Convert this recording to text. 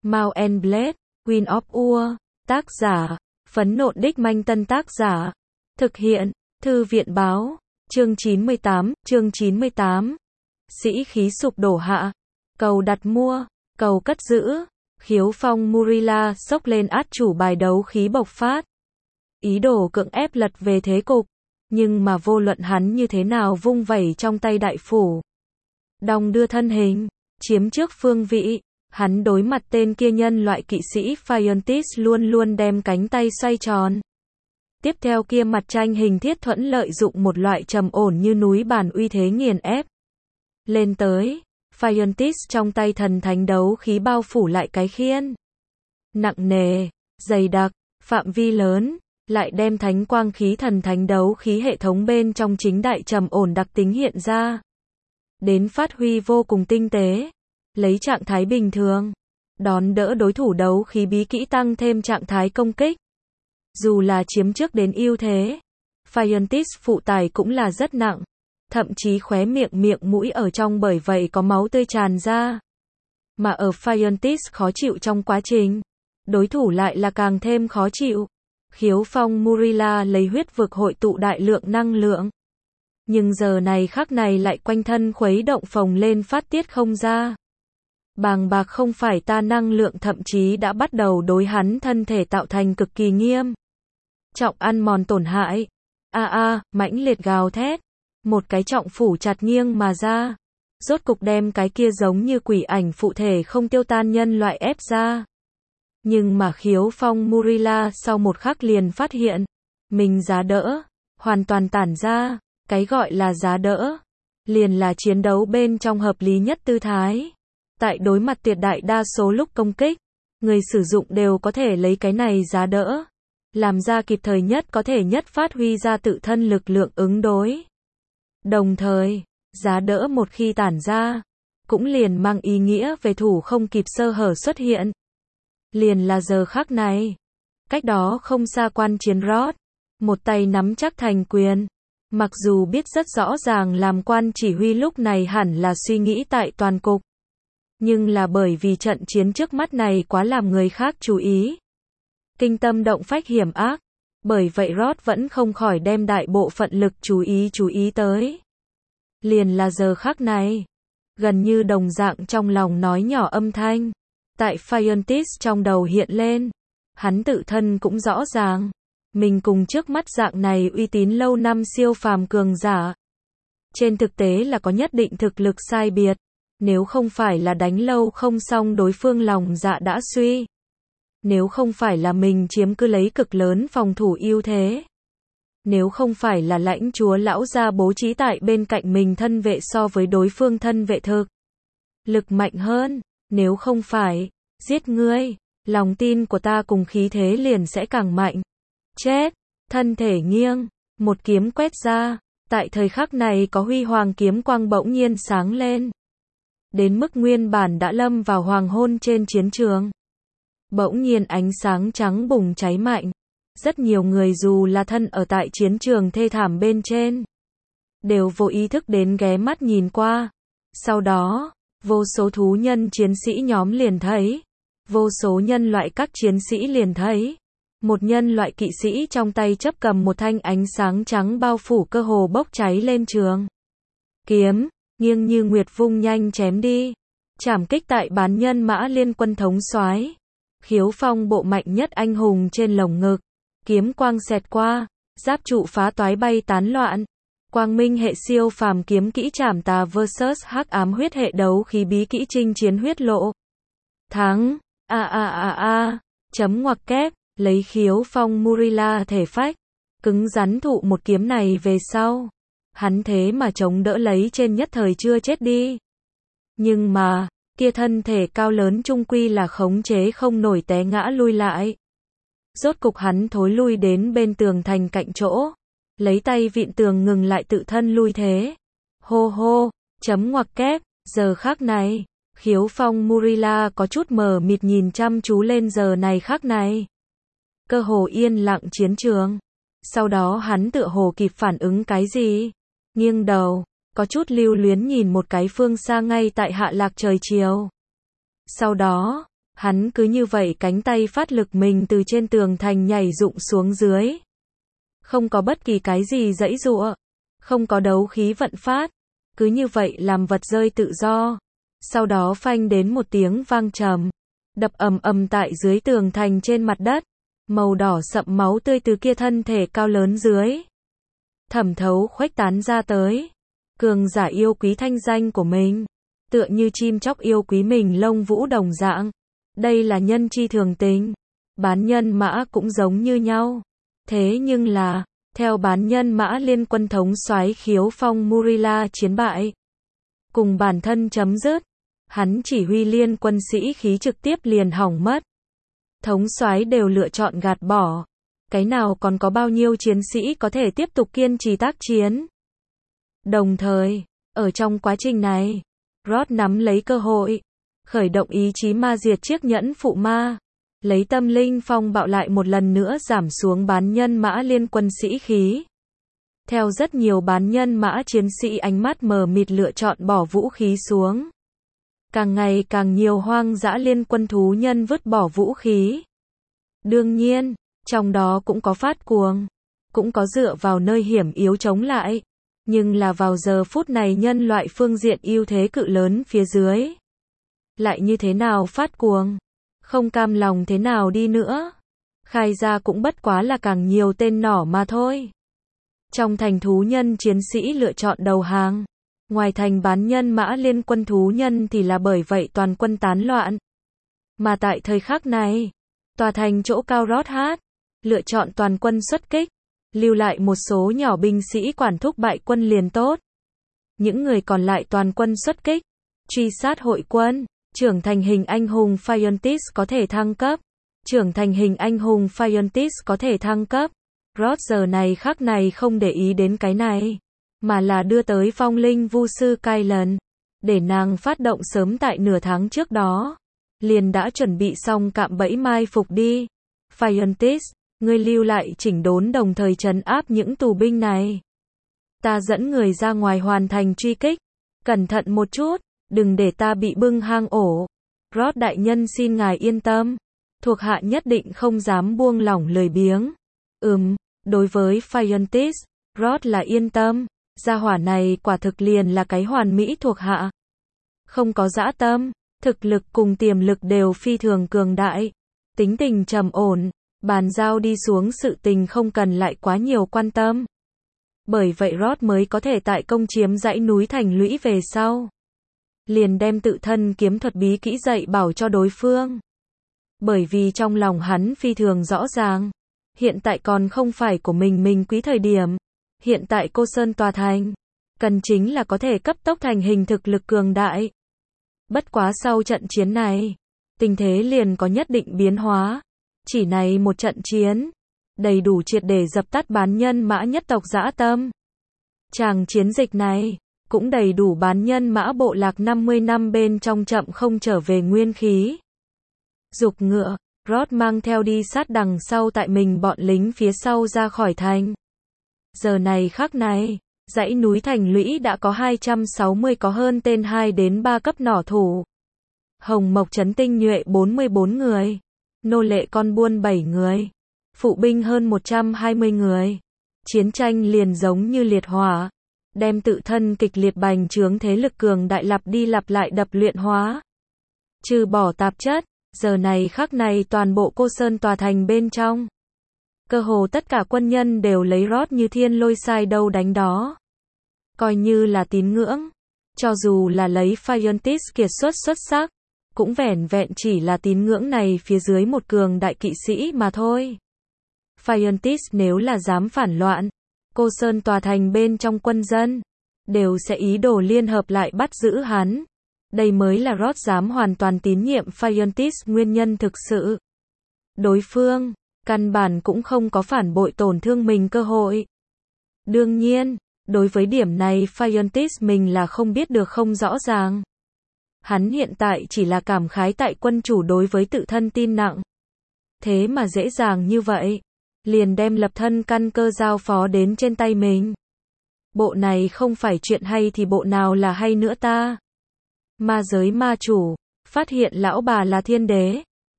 Mount and Blade, Queen of War, tác giả, Phấn Nộn Đích Manh Tân tác giả, thực hiện, Thư viện báo, chương 98, sĩ khí sụp đổ hạ, cầu đặt mua, cầu cất giữ, khiếu phong Murila sốc lên át chủ bài đấu khí bộc phát. Ý đồ cưỡng ép lật về thế cục, nhưng mà vô luận hắn như thế nào vung vẩy trong tay đại phủ. Đong đưa thân hình, chiếm trước phương vị, hắn đối mặt tên kia nhân loại kỵ sĩ Phiontis luôn luôn đem cánh tay xoay tròn. Tiếp theo kia mặt tranh hình thiết thuẫn lợi dụng một loại trầm ổn như núi bản uy thế nghiền ép. Lên tới, Phiontis trong tay thần thánh đấu khí bao phủ lại cái khiên. Nặng nề, dày đặc, phạm vi lớn, lại đem thánh quang khí thần thánh đấu khí hệ thống bên trong chính đại trầm ổn đặc tính hiện ra. Đến phát huy vô cùng tinh tế, lấy trạng thái bình thường, đón đỡ đối thủ đấu khí bí kỹ tăng thêm trạng thái công kích. Dù là chiếm trước đến ưu thế, Phiontis phụ tải cũng là rất nặng, thậm chí khóe miệng mũi ở trong bởi vậy có máu tươi tràn ra. Mà ở Phiontis khó chịu trong quá trình, đối thủ lại là càng thêm khó chịu. Khiếu phong Murila lấy huyết vực hội tụ đại lượng năng lượng. Nhưng giờ này khắc này lại quanh thân khuấy động phồng lên phát tiết không ra. Bàng bạc không phải ta năng lượng thậm chí đã bắt đầu đối hắn thân thể tạo thành cực kỳ nghiêm trọng ăn mòn tổn hại. Mãnh liệt gào thét. Một cái trọng phủ chặt nghiêng mà ra. Rốt cục đem cái kia giống như quỷ ảnh phụ thể không tiêu tan nhân loại ép ra. Nhưng mà khiếu phong Murila sau một khắc liền phát hiện, mình giá đỡ, hoàn toàn tản ra, cái gọi là giá đỡ, liền là chiến đấu bên trong hợp lý nhất tư thái. Tại đối mặt tuyệt đại đa số lúc công kích, người sử dụng đều có thể lấy cái này giá đỡ, làm ra kịp thời nhất có thể nhất phát huy ra tự thân lực lượng ứng đối. Đồng thời, giá đỡ một khi tản ra, cũng liền mang ý nghĩa về thủ không kịp sơ hở xuất hiện. Liền là giờ khắc này, cách đó không xa quan chiến Rod, một tay nắm chắc thành quyền, mặc dù biết rất rõ ràng làm quan chỉ huy lúc này hẳn là suy nghĩ tại toàn cục, nhưng là bởi vì trận chiến trước mắt này quá làm người khác chú ý, kinh tâm động phách hiểm ác, bởi vậy Rod vẫn không khỏi đem đại bộ phận lực chú ý tới. Liền là giờ khắc này, gần như đồng dạng trong lòng nói nhỏ âm thanh. Tại Phiontis trong đầu hiện lên, hắn tự thân cũng rõ ràng, mình cùng trước mắt dạng này uy tín lâu năm siêu phàm cường giả. Trên thực tế là có nhất định thực lực sai biệt, nếu không phải là đánh lâu không xong đối phương lòng dạ đã suy. Nếu không phải là mình chiếm cứ lấy cực lớn phòng thủ ưu thế. Nếu không phải là lãnh chúa lão gia bố trí tại bên cạnh mình thân vệ so với đối phương thân vệ thực lực mạnh hơn. Nếu không phải, giết ngươi, lòng tin của ta cùng khí thế liền sẽ càng mạnh. Chết, thân thể nghiêng, một kiếm quét ra, tại thời khắc này có huy hoàng kiếm quang bỗng nhiên sáng lên. Đến mức nguyên bản đã lâm vào hoàng hôn trên chiến trường. Bỗng nhiên ánh sáng trắng bùng cháy mạnh. Rất nhiều người dù là thân ở tại chiến trường thê thảm bên trên, đều vô ý thức đến ghé mắt nhìn qua. Sau đó, vô số thú nhân chiến sĩ nhóm liền thấy, vô số nhân loại các chiến sĩ liền thấy, một nhân loại kỵ sĩ trong tay chấp cầm một thanh ánh sáng trắng bao phủ cơ hồ bốc cháy lên trường. Kiếm, nghiêng như nguyệt vung nhanh chém đi, chảm kích tại bán nhân mã liên quân thống soái. Khiếu phong bộ mạnh nhất anh hùng trên lồng ngực, kiếm quang xẹt qua, giáp trụ phá toái bay tán loạn. Quang minh hệ siêu phàm kiếm kỹ trảm tà vs hắc ám huyết hệ đấu khí bí kỹ chinh chiến huyết lộ. Thắng, chấm ngoặc kép, lấy khiếu phong Murila thể phách, cứng rắn thụ một kiếm này về sau. Hắn thế mà chống đỡ lấy trên nhất thời chưa chết đi. Nhưng mà, kia thân thể cao lớn trung quy là khống chế không nổi té ngã lui lại. Rốt cục hắn thối lui đến bên tường thành cạnh chỗ. Lấy tay vịn tường ngừng lại tự thân lui thế. Hô hô, chấm ngoặc kép, giờ khắc này, khiếu phong Murila có chút mờ mịt nhìn chăm chú lên giờ này khắc này. Cơ hồ yên lặng chiến trường. Sau đó hắn tựa hồ kịp phản ứng cái gì. Nghiêng đầu, có chút lưu luyến nhìn một cái phương xa ngay tại hạ lạc trời chiều. Sau đó, Hắn cứ như vậy cánh tay phát lực mình từ trên tường thành nhảy rụng xuống dưới. Không có bất kỳ cái gì giãy giụa, không có đấu khí vận phát, cứ như vậy làm vật rơi tự do. Sau đó phanh đến một tiếng vang trầm, đập ầm ầm tại dưới tường thành trên mặt đất, màu đỏ sậm máu tươi từ kia thân thể cao lớn dưới thẩm thấu khuếch tán ra tới. Cường giả yêu quý thanh danh của mình, tựa như chim chóc yêu quý mình lông vũ đồng dạng. Đây là nhân chi thường tình, bán nhân mã cũng giống như nhau. Thế nhưng là, theo bán nhân mã liên quân thống soái Khiếu Phong Murila chiến bại, cùng bản thân chấm dứt, hắn chỉ huy liên quân sĩ khí trực tiếp liền hỏng mất. Thống soái đều lựa chọn gạt bỏ, cái nào còn có bao nhiêu chiến sĩ có thể tiếp tục kiên trì tác chiến. Đồng thời, ở trong quá trình này, Rod nắm lấy cơ hội, khởi động ý chí ma diệt chiếc nhẫn phụ ma, lấy tâm linh phong bạo lại một lần nữa giảm xuống bán nhân mã liên quân sĩ khí. Theo rất nhiều bán nhân mã chiến sĩ ánh mắt mờ mịt lựa chọn bỏ vũ khí xuống. Càng ngày càng nhiều hoang dã liên quân thú nhân vứt bỏ vũ khí. Đương nhiên, trong đó cũng có phát cuồng, cũng có dựa vào nơi hiểm yếu chống lại. Nhưng là vào giờ phút này nhân loại phương diện ưu thế cự lớn phía dưới. Lại như thế nào phát cuồng, không cam lòng thế nào đi nữa. Khai ra cũng bất quá là càng nhiều tên nỏ mà thôi. Trong thành thú nhân chiến sĩ lựa chọn đầu hàng. Ngoài thành bán nhân mã liên quân thú nhân thì là bởi vậy toàn quân tán loạn. Mà tại thời khắc này, tòa thành chỗ cao Rod lựa chọn toàn quân xuất kích, lưu lại một số nhỏ binh sĩ quản thúc bại quân liền tốt. Những người còn lại toàn quân xuất kích, truy sát hội quân, trưởng thành hình anh hùng Phiontis có thể thăng cấp. Trưởng thành hình anh hùng Phiontis có thể thăng cấp. Rod giờ này khắc này không để ý đến cái này, mà là đưa tới phong linh vu sư Kylan, để nàng phát động sớm tại nửa tháng trước đó. Liền đã chuẩn bị xong cạm bẫy mai phục đi. Phiontis, ngươi lưu lại chỉnh đốn đồng thời trấn áp những tù binh này. Ta dẫn người ra ngoài hoàn thành truy kích. Cẩn thận một chút, đừng để ta bị bưng hang ổ. Rod đại nhân xin ngài yên tâm. Thuộc hạ nhất định không dám buông lỏng lười biếng. Đối với Phiontis, Rod là yên tâm. Gia hỏa này quả thực liền là cái hoàn mỹ thuộc hạ. Không có dã tâm, thực lực cùng tiềm lực đều phi thường cường đại. Tính tình trầm ổn, bàn giao đi xuống sự tình không cần lại quá nhiều quan tâm. Bởi vậy Rod mới có thể tại công chiếm dãy núi thành lũy về sau. Liền đem tự thân kiếm thuật bí kỹ dạy bảo cho đối phương. Bởi vì trong lòng hắn phi thường rõ ràng. Hiện tại còn không phải của mình quý thời điểm. Hiện tại Cô Sơn tòa thành, cần chính là có thể cấp tốc thành hình thực lực cường đại. Bất quá sau trận chiến này, tình thế liền có nhất định biến hóa. Chỉ này một trận chiến, đầy đủ triệt để dập tắt bán nhân mã nhất tộc dã tâm. Tràng chiến dịch này, cũng đầy đủ bán nhân mã bộ lạc 50 năm bên trong chậm không trở về nguyên khí. Dục ngựa, Rod mang theo đi sát đằng sau tại mình bọn lính phía sau ra khỏi thành. Giờ này khắc này, dãy núi thành lũy đã có 260 có hơn tên 2 đến 3 cấp nỏ thủ. Hồng Mộc trấn tinh nhuệ 44 người. Nô lệ con buôn 7 người. Phụ binh hơn 120 người. Chiến tranh liền giống như liệt hỏa. Đem tự thân kịch liệt bành trướng thế lực cường đại lặp đi lặp lại đập luyện hóa. Trừ bỏ tạp chất, giờ này khắc này toàn bộ Cô Sơn tòa thành bên trong. Cơ hồ tất cả quân nhân đều lấy Rod như thiên lôi sai đâu đánh đó. Coi như là tín ngưỡng. Cho dù là lấy Phiontis kiệt xuất sắc, cũng vẻn vẹn chỉ là tín ngưỡng này phía dưới một cường đại kỵ sĩ mà thôi. Phiontis nếu là dám phản loạn, Cô Sơn tòa thành bên trong quân dân, đều sẽ ý đồ liên hợp lại bắt giữ hắn. Đây mới là Rod dám hoàn toàn tín nhiệm Phiontis nguyên nhân thực sự. Đối phương, căn bản cũng không có phản bội tổn thương mình cơ hội. Đương nhiên, đối với điểm này Phiontis mình là không biết được không rõ ràng. Hắn hiện tại chỉ là cảm khái tại quân chủ đối với tự thân tin nặng. Thế mà dễ dàng như vậy, liền đem lập thân căn cơ giao phó đến trên tay mình. Bộ này không phải chuyện hay thì bộ nào là hay nữa ta. Ma giới ma chủ, phát hiện lão bà là thiên đế.